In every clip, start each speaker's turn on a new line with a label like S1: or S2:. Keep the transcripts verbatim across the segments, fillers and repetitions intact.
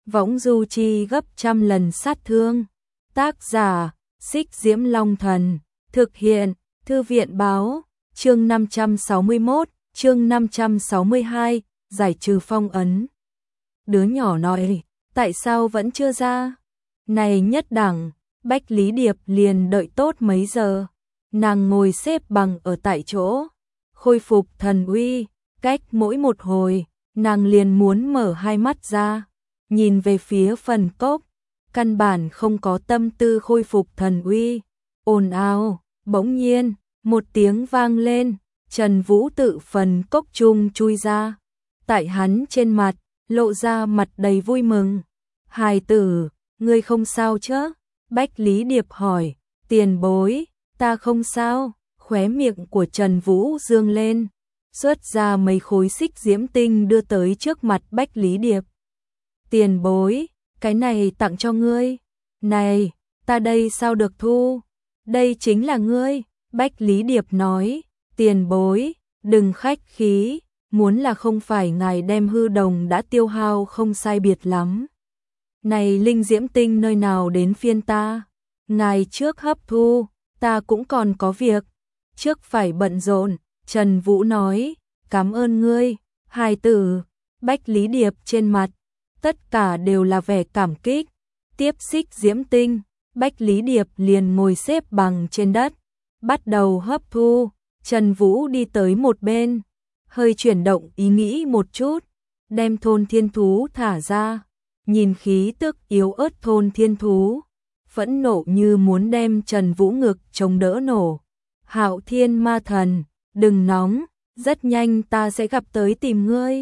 S1: võng du chi gấp trăm lần sát thương. Tác giả, Xích Diễm Long Thần. Thực hiện, Thư viện báo. Chương năm trăm sáu mươi mốt, chương năm trăm sáu mươi hai, giải trừ phong ấn. Đứa nhỏ nói, tại sao vẫn chưa ra? Này nhất đẳng, Bách Lý Điệp liền đợi tốt mấy giờ. Nàng ngồi xếp bằng ở tại chỗ, khôi phục thần uy, cách mỗi một hồi, nàng liền muốn mở hai mắt ra, nhìn về phía phần cốc, căn bản không có tâm tư khôi phục thần uy. Ồn ào, bỗng nhiên, một tiếng vang lên, Trần Vũ tự phần cốc chung chui ra, tại hắn trên mặt, lộ ra mặt đầy vui mừng. Hài tử, ngươi không sao chứ? Bách Lý Điệp hỏi. Tiền bối, ta không sao. Khóe miệng của Trần Vũ dương lên, xuất ra mấy khối xích diễm tinh đưa tới trước mặt Bách Lý Điệp. Tiền bối, cái này tặng cho ngươi. Này, ta đây sao được thu? Đây chính là ngươi. Bách Lý Điệp nói. Tiền bối, đừng khách khí, muốn là không phải ngài đem hư đồng đã tiêu hao không sai biệt lắm. Này linh diễm tinh nơi nào đến phiên ta? Ngài trước hấp thu, ta cũng còn có việc, trước phải bận rộn. Trần Vũ nói, cảm ơn ngươi, hài tử. Bách Lý Điệp trên mặt, tất cả đều là vẻ cảm kích. Tiếp xích diễm tinh, Bách Lý Điệp liền ngồi xếp bằng trên đất, bắt đầu hấp thu. Trần Vũ đi tới một bên, hơi chuyển động ý nghĩ một chút, đem thôn thiên thú thả ra, nhìn khí tức yếu ớt thôn thiên thú, phẫn nộ như muốn đem Trần Vũ ngực chống đỡ nổ. Hạo Thiên Ma Thần, đừng nóng, rất nhanh ta sẽ gặp tới tìm ngươi.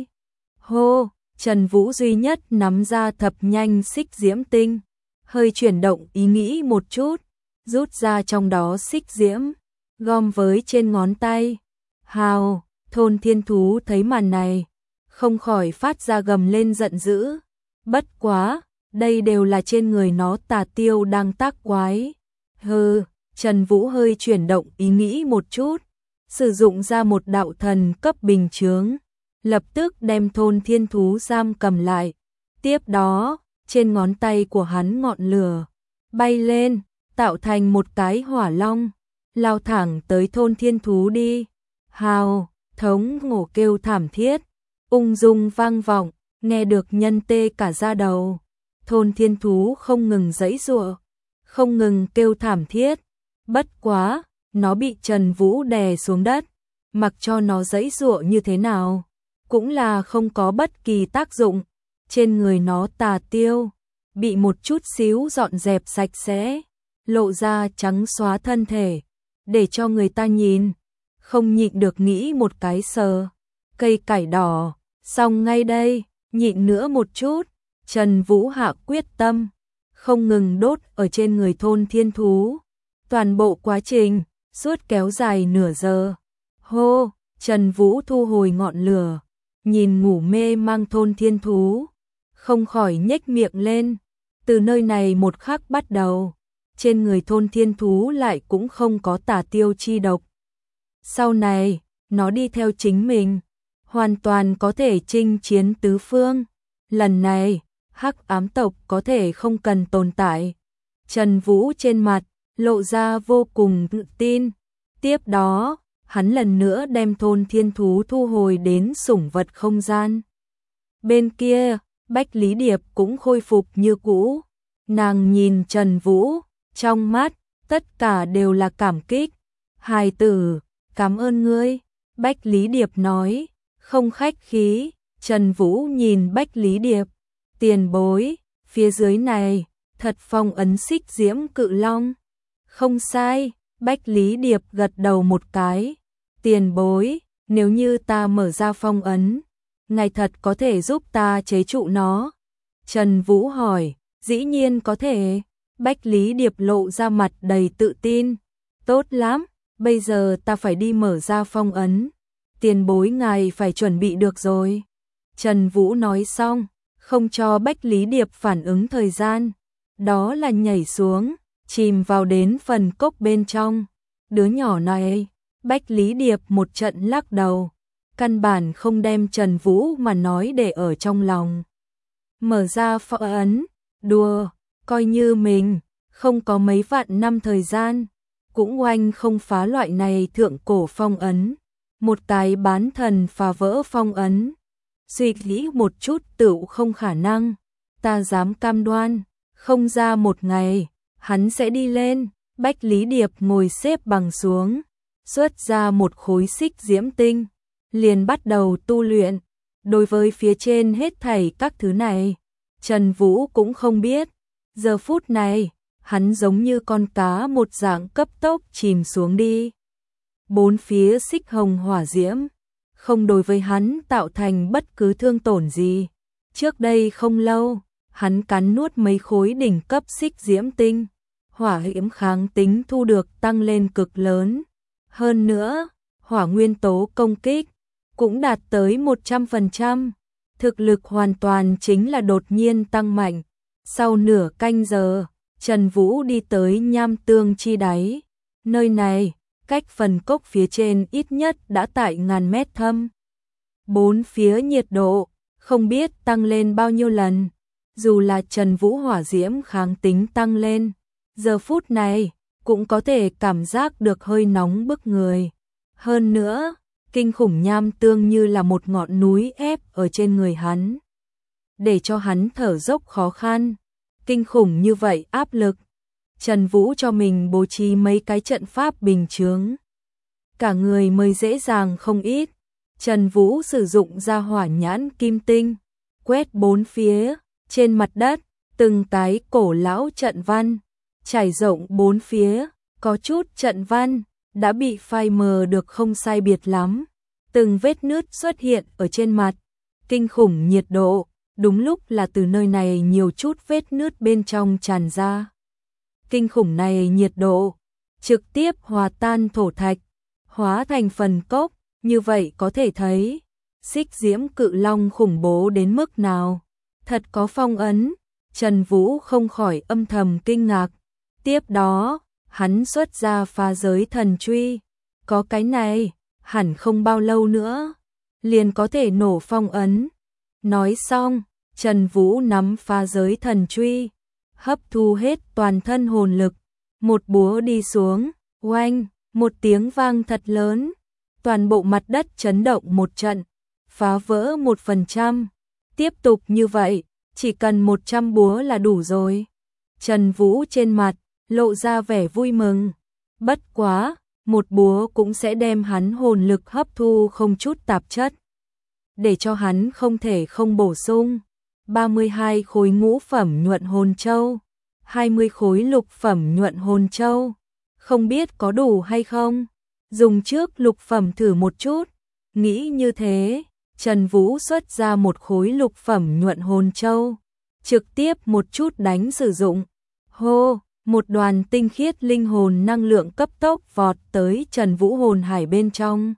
S1: Hô, Trần Vũ duy nhất nắm ra thập nhanh xích diễm tinh, hơi chuyển động ý nghĩ một chút, rút ra trong đó xích diễm, gom với trên ngón tay. Hào, thôn thiên thú thấy màn này, không khỏi phát ra gầm lên giận dữ. Bất quá, đây đều là trên người nó tà tiêu đang tác quái. Hừ, Trần Vũ hơi chuyển động ý nghĩ một chút, sử dụng ra một đạo thần cấp bình chướng, lập tức đem thôn thiên thú giam cầm lại. Tiếp đó, trên ngón tay của hắn ngọn lửa bay lên, tạo thành một cái hỏa long, lao thẳng tới thôn thiên thú đi. Hào, thống ngổ kêu thảm thiết, ung dung vang vọng, nghe được nhân tê cả da đầu. Thôn thiên thú không ngừng giãy giụa, không ngừng kêu thảm thiết. Bất quá, nó bị Trần Vũ đè xuống đất, mặc cho nó giãy giụa như thế nào, cũng là không có bất kỳ tác dụng. Trên người nó tà tiêu bị một chút xíu dọn dẹp sạch sẽ, lộ ra trắng xóa thân thể, để cho người ta nhìn, không nhịn được nghĩ một cái sờ. Cây cải đỏ, xong ngay đây, nhịn nữa một chút. Trần Vũ hạ quyết tâm, không ngừng đốt ở trên người thôn thiên thú. Toàn bộ quá trình, suốt kéo dài nửa giờ. Hô, Trần Vũ thu hồi ngọn lửa, nhìn ngủ mê mang thôn thiên thú, không khỏi nhếch miệng lên. Từ nơi này một khắc bắt đầu, trên người thôn thiên thú lại cũng không có tà tiêu chi độc. Sau này, nó đi theo chính mình, hoàn toàn có thể chinh chiến tứ phương. Lần này, hắc ám tộc có thể không cần tồn tại. Trần Vũ trên mặt, lộ ra vô cùng tự tin. Tiếp đó, hắn lần nữa đem thôn thiên thú thu hồi đến sủng vật không gian. Bên kia, Bách Lý Điệp cũng khôi phục như cũ. Nàng nhìn Trần Vũ, trong mắt, tất cả đều là cảm kích. Hài tử, cảm ơn ngươi. Bách Lý Điệp nói, không khách khí. Trần Vũ nhìn Bách Lý Điệp. Tiền bối, phía dưới này, thật phong ấn xích diễm cự long. Không sai, Bách Lý Điệp gật đầu một cái. Tiền bối, nếu như ta mở ra phong ấn, ngài thật có thể giúp ta chế trụ nó. Trần Vũ hỏi, dĩ nhiên có thể. Bách Lý Điệp lộ ra mặt đầy tự tin. Tốt lắm, bây giờ ta phải đi mở ra phong ấn. Tiền bối ngài phải chuẩn bị được rồi. Trần Vũ nói xong, không cho Bách Lý Điệp phản ứng thời gian. Đó là nhảy xuống, chìm vào đến phần cốc bên trong. Đứa nhỏ này, Bách Lý Điệp một trận lắc đầu, căn bản không đem Trần Vũ mà nói để ở trong lòng. mở ra phong ấn, đùa, coi như mình không có mấy vạn năm thời gian, cũng oanh không phá loại này thượng cổ phong ấn. Một cái bán thần phá vỡ phong ấn, suy nghĩ một chút tựu không khả năng, ta dám cam đoan, không ra một ngày, hắn sẽ đi lên. Bách Lý Điệp ngồi xếp bằng xuống, xuất ra một khối xích diễm tinh, liền bắt đầu tu luyện. Đối với phía trên hết thảy các thứ này, Trần Vũ cũng không biết. Giờ phút này, hắn giống như con cá một dạng cấp tốc chìm xuống đi. Bốn phía xích hồng hỏa diễm, không đối với hắn tạo thành bất cứ thương tổn gì. Trước đây không lâu, hắn cắn nuốt mấy khối đỉnh cấp xích diễm tinh, hỏa hiểm kháng tính thu được tăng lên cực lớn. Hơn nữa, hỏa nguyên tố công kích cũng đạt tới một trăm phần trăm, thực lực hoàn toàn chính là đột nhiên tăng mạnh. Sau nửa canh giờ, Trần Vũ đi tới nham tương chi đáy. Nơi này, cách phần cốc phía trên ít nhất đã tại ngàn mét thâm. Bốn phía nhiệt độ, không biết tăng lên bao nhiêu lần. Dù là Trần Vũ hỏa diễm kháng tính tăng lên, giờ phút này, cũng có thể cảm giác được hơi nóng bức người. Hơn nữa, kinh khủng nham tương như là một ngọn núi ép ở trên người hắn, để cho hắn thở dốc khó khăn. Kinh khủng như vậy áp lực, Trần Vũ cho mình bố trí mấy cái trận pháp bình chướng, cả người mới dễ dàng không ít. Trần Vũ sử dụng ra hỏa nhãn kim tinh, quét bốn phía, trên mặt đất, từng cái cổ lão trận văn, trải rộng bốn phía, có chút trận văn đã bị phai mờ được không sai biệt lắm. Từng vết nứt xuất hiện ở trên mặt, kinh khủng nhiệt độ, đúng lúc là từ nơi này nhiều chút vết nứt bên trong tràn ra. Kinh khủng này nhiệt độ, trực tiếp hòa tan thổ thạch, hóa thành phần cốc, như vậy có thể thấy, xích diễm cự long khủng bố đến mức nào. Thật có phong ấn, Trần Vũ không khỏi âm thầm kinh ngạc. Tiếp đó, hắn xuất ra phá giới thần truy, có cái này, hẳn không bao lâu nữa, liền có thể nổ phong ấn. Nói xong, Trần Vũ nắm phá giới thần truy, hấp thu hết toàn thân hồn lực, một búa đi xuống, oanh, một tiếng vang thật lớn, toàn bộ mặt đất chấn động một trận, phá vỡ một phần trăm. Tiếp tục như vậy, chỉ cần một trăm búa là đủ rồi. Trần Vũ trên mặt lộ ra vẻ vui mừng. Bất quá, một búa cũng sẽ đem hắn hồn lực hấp thu không chút tạp chất, để cho hắn không thể không bổ sung. ba mươi hai khối ngũ phẩm nhuận hồn châu, hai mươi khối lục phẩm nhuận hồn châu. Không biết có đủ hay không? Dùng trước lục phẩm thử một chút. Nghĩ như thế, Trần Vũ xuất ra một khối lục phẩm nhuận hồn châu, trực tiếp một chút đánh sử dụng. Hô, một đoàn tinh khiết linh hồn năng lượng cấp tốc vọt tới Trần Vũ hồn hải bên trong.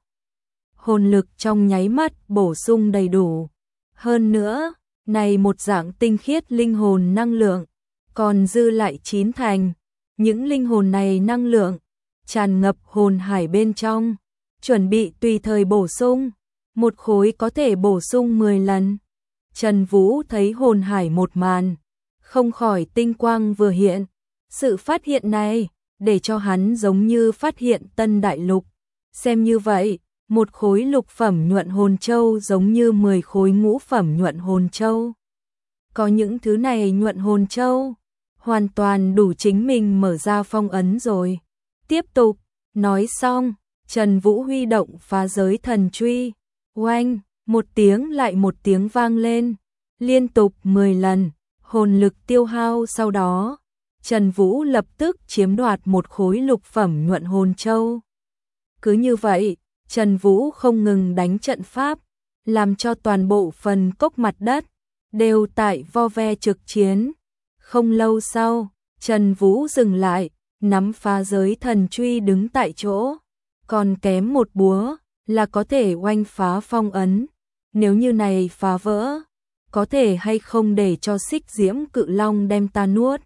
S1: Hồn lực trong nháy mắt bổ sung đầy đủ. Hơn nữa, này một dạng tinh khiết linh hồn năng lượng, còn dư lại chín thành. Những linh hồn này năng lượng tràn ngập hồn hải bên trong, chuẩn bị tùy thời bổ sung. Một khối có thể bổ sung mười lần. Trần Vũ thấy hồn hải một màn, không khỏi tinh quang vừa hiện. Sự phát hiện này, để cho hắn giống như phát hiện tân đại lục. Xem như vậy, một khối lục phẩm nhuận hồn châu giống như mười khối ngũ phẩm nhuận hồn châu. Có những thứ này nhuận hồn châu, hoàn toàn đủ chính mình mở ra phong ấn rồi. Tiếp tục, nói xong, Trần Vũ huy động phá giới thần truy. Oanh, một tiếng lại một tiếng vang lên, liên tục mười lần, hồn lực tiêu hao sau đó, Trần Vũ lập tức chiếm đoạt một khối lục phẩm nhuận hồn châu. Cứ như vậy, Trần Vũ không ngừng đánh trận pháp, làm cho toàn bộ phần cốc mặt đất đều tại vo ve trực chiến. Không lâu sau, Trần Vũ dừng lại, nắm phá giới thần truy đứng tại chỗ, còn kém một búa là có thể oanh phá phong ấn. Nếu như này phá vỡ, có thể hay không để cho xích diễm cự long đem ta nuốt.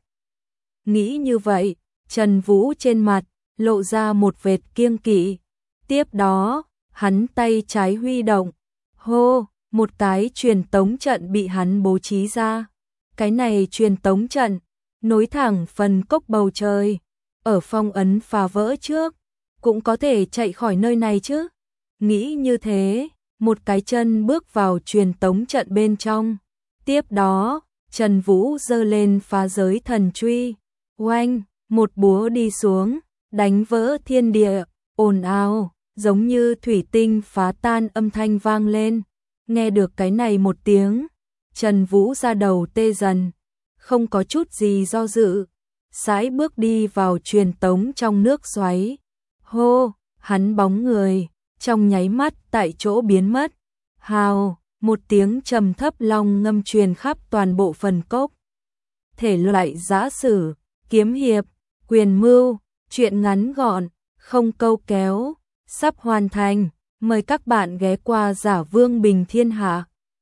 S1: Nghĩ như vậy, Trần Vũ trên mặt lộ ra một vệt kiêng kỵ. Tiếp đó, hắn tay trái huy động, hô, một cái truyền tống trận bị hắn bố trí ra. Cái này truyền tống trận, nối thẳng phần cốc bầu trời, ở phong ấn phá vỡ trước, cũng có thể chạy khỏi nơi này chứ. Nghĩ như thế, một cái chân bước vào truyền tống trận bên trong. Tiếp đó, Trần Vũ giơ lên phá giới thần truy, oanh, một búa đi xuống, đánh vỡ thiên địa, ồn ào, giống như thủy tinh phá tan âm thanh vang lên. Nghe được cái này một tiếng, Trần Vũ ra đầu tê dần, không có chút gì do dự, sải bước đi vào truyền tống trong nước xoáy. Hô, hắn bóng người, trong nháy mắt tại chỗ biến mất. Hào, một tiếng trầm thấp long ngâm truyền khắp toàn bộ phần cốc. Thể loại giã sử, kiếm hiệp, quyền mưu, truyện ngắn gọn, không câu kéo, sắp hoàn thành. Mời các bạn ghé qua Giả Vương Bình Thiên Hạ.